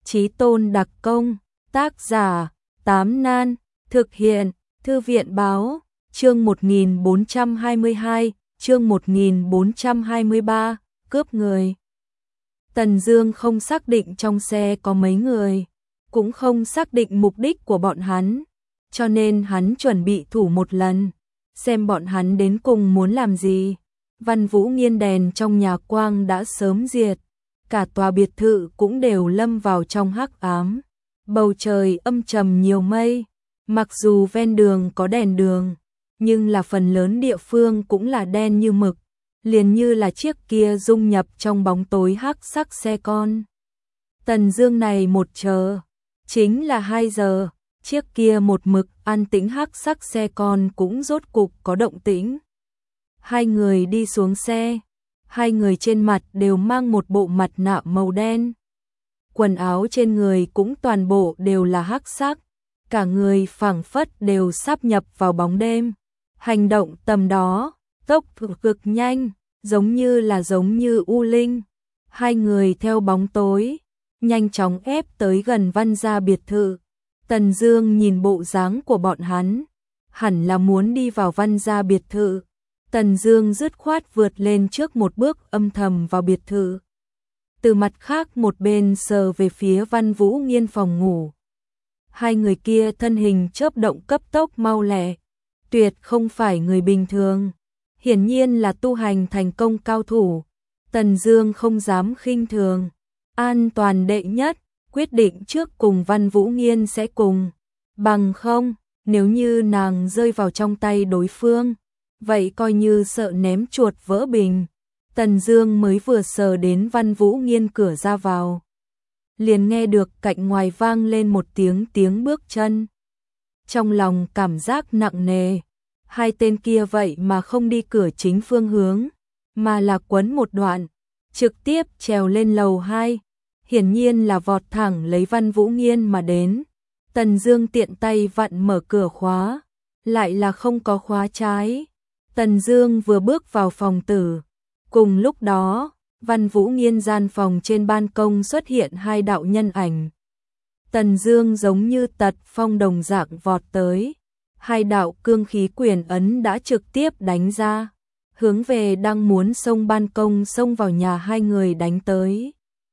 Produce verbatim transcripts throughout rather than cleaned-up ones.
Chí tôn đặc công, tác giả, Tám Nan, thực hiện, Thư viện báo, chương một nghìn bốn trăm hai mươi hai, chương một nghìn bốn trăm hai mươi ba, cướp người. Tần Dương không xác định trong xe có mấy người, cũng không xác định mục đích của bọn hắn, cho nên hắn chuẩn bị thử một lần, xem bọn hắn đến cùng muốn làm gì. Văn Vũ Nghiên đèn trong nhà quang đã sớm diệt, cả tòa biệt thự cũng đều lâm vào trong hắc ám. Bầu trời âm trầm nhiều mây, mặc dù ven đường có đèn đường, nhưng là phần lớn địa phương cũng là đen như mực, liền như là chiếc kia dung nhập trong bóng tối hắc sắc xe con. Tần Dương này một chờ, chính là hai giờ, chiếc kia một mực an tĩnh hắc sắc xe con cũng rốt cục có động tĩnh. Hai người đi xuống xe, hai người trên mặt đều mang một bộ mặt nạ màu đen. Quần áo trên người cũng toàn bộ đều là hắc sắc, cả người phảng phất đều sáp nhập vào bóng đêm. Hành động tầm đó, tốc độ cực nhanh, giống như là giống như u linh. Hai người theo bóng tối, nhanh chóng ép tới gần Văn gia biệt thự. Tần Dương nhìn bộ dáng của bọn hắn, hẳn là muốn đi vào Văn gia biệt thự. Tần Dương dứt khoát vượt lên trước một bước âm thầm vào biệt thự. Từ mặt khác một bên sờ về phía Văn Vũ Nghiên phòng ngủ. Hai người kia thân hình chớp động cấp tốc mau lẹ, tuyệt không phải người bình thường, hiển nhiên là tu hành thành công cao thủ. Tần Dương không dám khinh thường, an toàn đệ nhất, quyết định trước cùng Văn Vũ Nghiên sẽ cùng, bằng không, nếu như nàng rơi vào trong tay đối phương, vậy coi như sợ ném chuột vỡ bình. Tần Dương mới vừa sờ đến Văn Vũ Nghiên cửa ra vào, liền nghe được cạnh ngoài vang lên một tiếng tiếng bước chân. Trong lòng cảm giác nặng nề, hai tên kia vậy mà không đi cửa chính phương hướng, mà là quấn một đoạn, trực tiếp trèo lên lầu hai, hiển nhiên là vọt thẳng lấy Văn Vũ Nghiên mà đến. Tần Dương tiện tay vặn mở cửa khóa, lại là không có khóa trái. Tần Dương vừa bước vào phòng tử, cùng lúc đó, Văn Vũ Nghiên gian phòng trên ban công xuất hiện hai đạo nhân ảnh. Tần Dương giống như tật phong đồng dạng vọt tới, hai đạo cương khí quyền ấn đã trực tiếp đánh ra, hướng về đang muốn xông ban công xông vào nhà hai người đánh tới.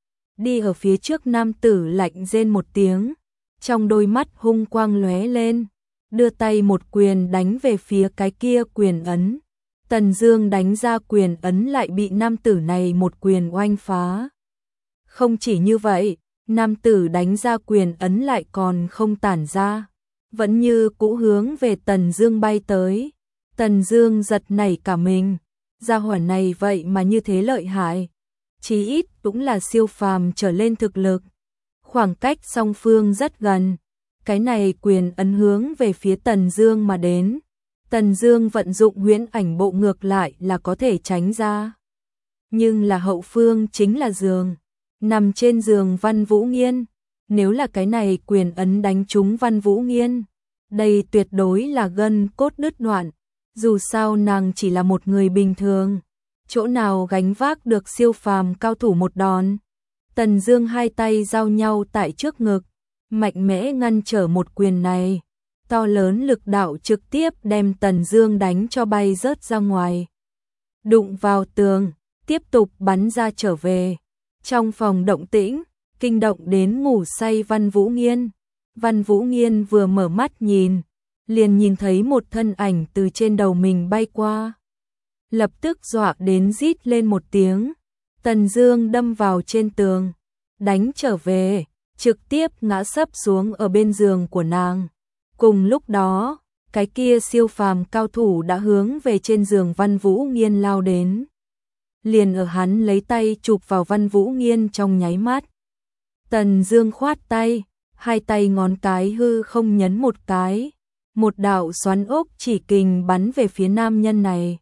Đi ở phía trước nam tử lạnh rên một tiếng, trong đôi mắt hung quang lóe lên, đưa tay một quyền đánh về phía cái kia quyền ấn. Tần Dương đánh ra quyền ấn lại bị nam tử này một quyền oanh phá. Không chỉ như vậy, nam tử đánh ra quyền ấn lại còn không tản ra, vẫn như cũ hướng về Tần Dương bay tới. Tần Dương giật nảy cả mình, gia hỏa này vậy mà như thế lợi hại, chí ít cũng là siêu phàm trở lên thực lực. Khoảng cách song phương rất gần, cái này quyền ấn hướng về phía Tần Dương mà đến. Tần Dương vận dụng huyễn ảnh bộ ngược lại là có thể tránh ra. Nhưng là hậu phương chính là giường, nằm trên giường Văn Vũ Nghiên, nếu là cái này quyền ấn đánh trúng Văn Vũ Nghiên, đây tuyệt đối là gân cốt đứt đoạn, dù sao nàng chỉ là một người bình thường, chỗ nào gánh vác được siêu phàm cao thủ một đòn. Tần Dương hai tay giao nhau tại trước ngực, mạnh mẽ ngăn trở một quyền này. To lớn lực đạo trực tiếp đem Tần Dương đánh cho bay rớt ra ngoài, đụng vào tường, tiếp tục bắn ra trở về. Trong phòng động tĩnh, kinh động đến ngủ say Văn Vũ Nghiên. Văn Vũ Nghiên vừa mở mắt nhìn, liền nhìn thấy một thân ảnh từ trên đầu mình bay qua, lập tức dọa đến rít lên một tiếng. Tần Dương đâm vào trên tường, đánh trở về, trực tiếp ngã sấp xuống ở bên giường của nàng. Cùng lúc đó, cái kia siêu phàm cao thủ đã hướng về trên giường Văn Vũ Nghiên lao đến. Liền ở hắn lấy tay chụp vào Văn Vũ Nghiên trong nháy mắt, Tần Dương khoát tay, hai tay ngón cái hư không nhấn một cái, một đạo xoắn ốc chỉ kình bắn về phía nam nhân này.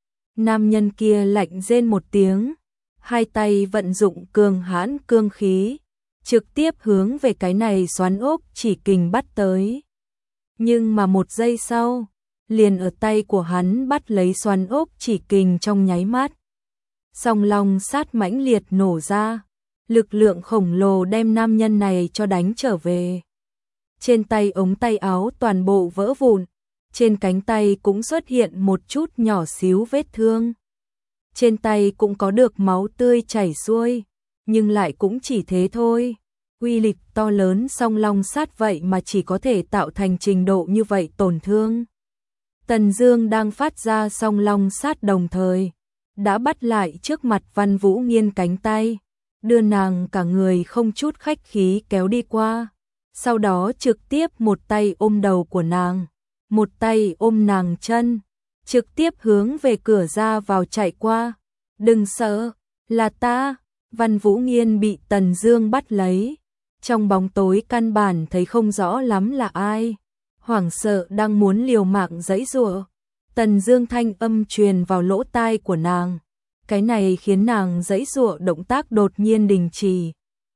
Nam nhân kia lạnh rên một tiếng, hai tay vận dụng cường hãn cương khí, trực tiếp hướng về cái này xoắn ốc chỉ kình bắt tới. Nhưng mà một giây sau, liền ở tay của hắn bắt lấy xoắn ốc chỉ kình trong nháy mắt. Song long sát mãnh liệt nổ ra, lực lượng khổng lồ đem nam nhân này cho đánh trở về. Trên tay ống tay áo toàn bộ vỡ vụn, trên cánh tay cũng xuất hiện một chút nhỏ xíu vết thương. Trên tay cũng có được máu tươi chảy xuôi, nhưng lại cũng chỉ thế thôi. Uy lực to lớn song long sát vậy mà chỉ có thể tạo thành trình độ như vậy tổn thương. Tần Dương đang phát ra song long sát đồng thời, đã bắt lại trước mặt Văn Vũ Nghiên cánh tay, đưa nàng cả người không chút khách khí kéo đi qua, sau đó trực tiếp một tay ôm đầu của nàng, một tay ôm nàng chân, trực tiếp hướng về cửa ra vào chạy qua. Đừng sợ, là ta. Văn Vũ Nghiên bị Tần Dương bắt lấy, trong bóng tối căn bản thấy không rõ lắm là ai, hoảng sợ đang muốn liều mạng giãy giụa. Tần Dương thanh âm truyền vào lỗ tai của nàng, cái này khiến nàng giãy giụa động tác đột nhiên đình chỉ.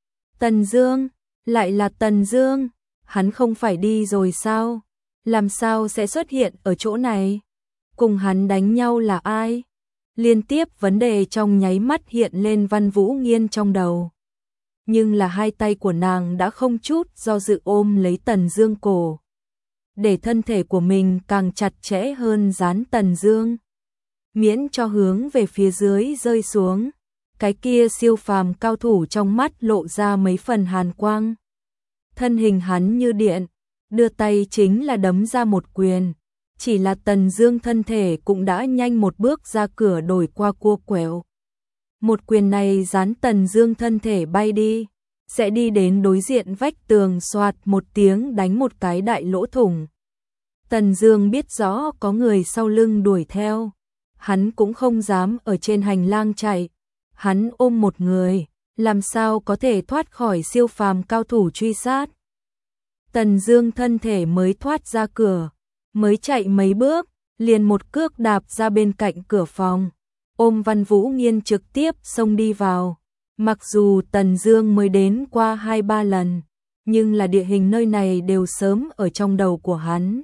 Tần Dương, lại là Tần Dương, hắn không phải đi rồi sao? Làm sao sẽ xuất hiện ở chỗ này? Cùng hắn đánh nhau là ai? Liên tiếp vấn đề trong nháy mắt hiện lên Văn Vũ Nghiên trong đầu. Nhưng là hai tay của nàng đã không chút do dự ôm lấy Tần Dương cổ, để thân thể của mình càng chặt chẽ hơn dán Tần Dương, miễn cho hướng về phía dưới rơi xuống. Cái kia siêu phàm cao thủ trong mắt lộ ra mấy phần hàn quang. Thân hình hắn như điện, đưa tay chính là đấm ra một quyền. Chỉ là Tần Dương thân thể cũng đã nhanh một bước ra cửa đổi qua cua quẹo. Một quyền này dán Tần Dương thân thể bay đi, sẽ đi đến đối diện vách tường, xoạt một tiếng đánh một cái đại lỗ thủng. Tần Dương biết rõ có người sau lưng đuổi theo, hắn cũng không dám ở trên hành lang chạy, hắn ôm một người, làm sao có thể thoát khỏi siêu phàm cao thủ truy sát. Tần Dương thân thể mới thoát ra cửa, mới chạy mấy bước, liền một cước đạp ra bên cạnh cửa phòng, ôm Văn Vũ Nghiên trực tiếp xông đi vào. Mặc dù Tần Dương mới đến qua hai ba lần, nhưng là địa hình nơi này đều sớm ở trong đầu của hắn.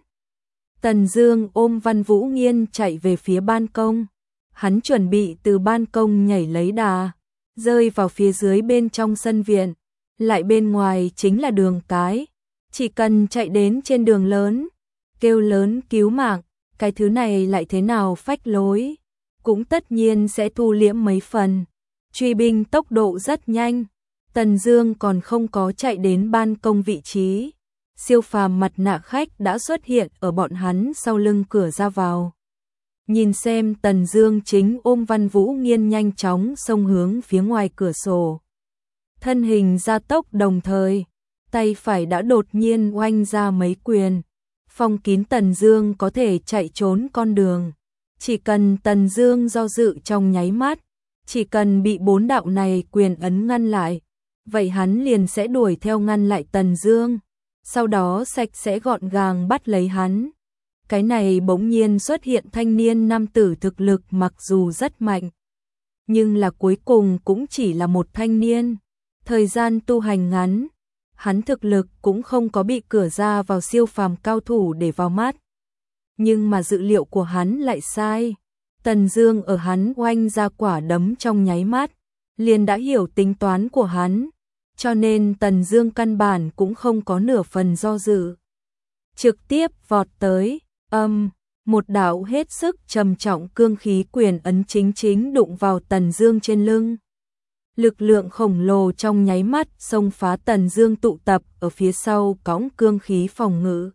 Tần Dương ôm Văn Vũ Nghiên chạy về phía ban công, hắn chuẩn bị từ ban công nhảy lấy đà, rơi vào phía dưới bên trong sân viện, lại bên ngoài chính là đường cái, chỉ cần chạy đến trên đường lớn, kêu lớn cứu mạng, cái thứ này lại thế nào phách lối, cũng tất nhiên sẽ thu liễm mấy phần. Truy binh tốc độ rất nhanh, Tần Dương còn không có chạy đến ban công vị trí, siêu phàm mặt nạ khách đã xuất hiện ở bọn hắn sau lưng cửa ra vào. Nhìn xem Tần Dương chính ôm Văn Vũ Nghiên nhanh chóng xông hướng phía ngoài cửa sổ. Thân hình gia tốc đồng thời, tay phải đã đột nhiên oanh ra mấy quyền, phong kín Tần Dương có thể chạy trốn con đường. Chỉ cần Tần Dương do dự trong nháy mắt, chỉ cần bị bốn đạo này quyền ấn ngăn lại, vậy hắn liền sẽ đuổi theo ngăn lại Tần Dương, sau đó sạch sẽ gọn gàng bắt lấy hắn. Cái này bỗng nhiên xuất hiện thanh niên nam tử thực lực mặc dù rất mạnh, nhưng là cuối cùng cũng chỉ là một thanh niên, thời gian tu hành ngắn, hắn thực lực cũng không có bị cửa ra vào siêu phàm cao thủ để vào mắt. Nhưng mà dự liệu của hắn lại sai. Tần Dương ở hắn oanh ra quả đấm trong nháy mắt, liền đã hiểu tính toán của hắn, cho nên Tần Dương căn bản cũng không có nửa phần do dự. Trực tiếp vọt tới, âm, một đạo hết sức trầm trọng cương khí quyền ấn chính chính đụng vào Tần Dương trên lưng. Lực lượng khổng lồ trong nháy mắt xông phá Tần Dương tụ tập ở phía sau cõng cương khí phòng ngự.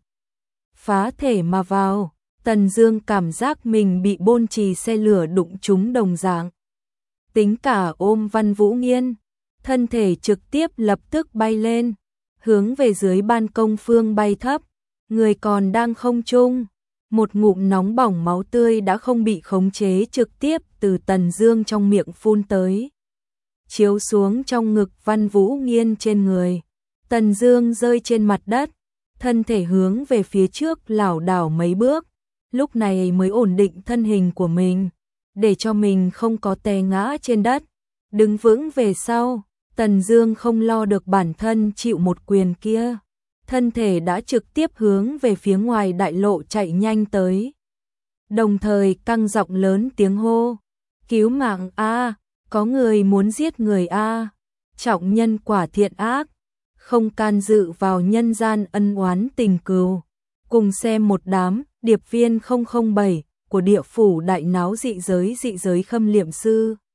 Phá thể mà vào, Tần Dương cảm giác mình bị bôn trì xe lửa đụng trúng đồng dạng. Tính cả ôm Văn Vũ Nghiên, thân thể trực tiếp lập tức bay lên, hướng về dưới ban công phương bay thấp, người còn đang không trung. Một ngụm nóng bỏng máu tươi đã không bị khống chế trực tiếp từ Tần Dương trong miệng phun tới, chiếu xuống trong ngực Văn Vũ Nghiên trên người. Tần Dương rơi trên mặt đất, thân thể hướng về phía trước lảo đảo mấy bước, lúc này mới ổn định thân hình của mình, để cho mình không có té ngã trên đất, đứng vững về sau. Tần Dương không lo được bản thân chịu một quyền kia, thân thể đã trực tiếp hướng về phía ngoài đại lộ chạy nhanh tới, đồng thời căng giọng lớn tiếng hô: "Cứu mạng a, có người muốn giết người a!" trọng nhân quả thiện ác, không can dự vào nhân gian ân oán tình cừu. Cùng xem một đám điệp viên không không bảy của địa phủ đại náo dị giới dị giới Khâm Liệm Sư.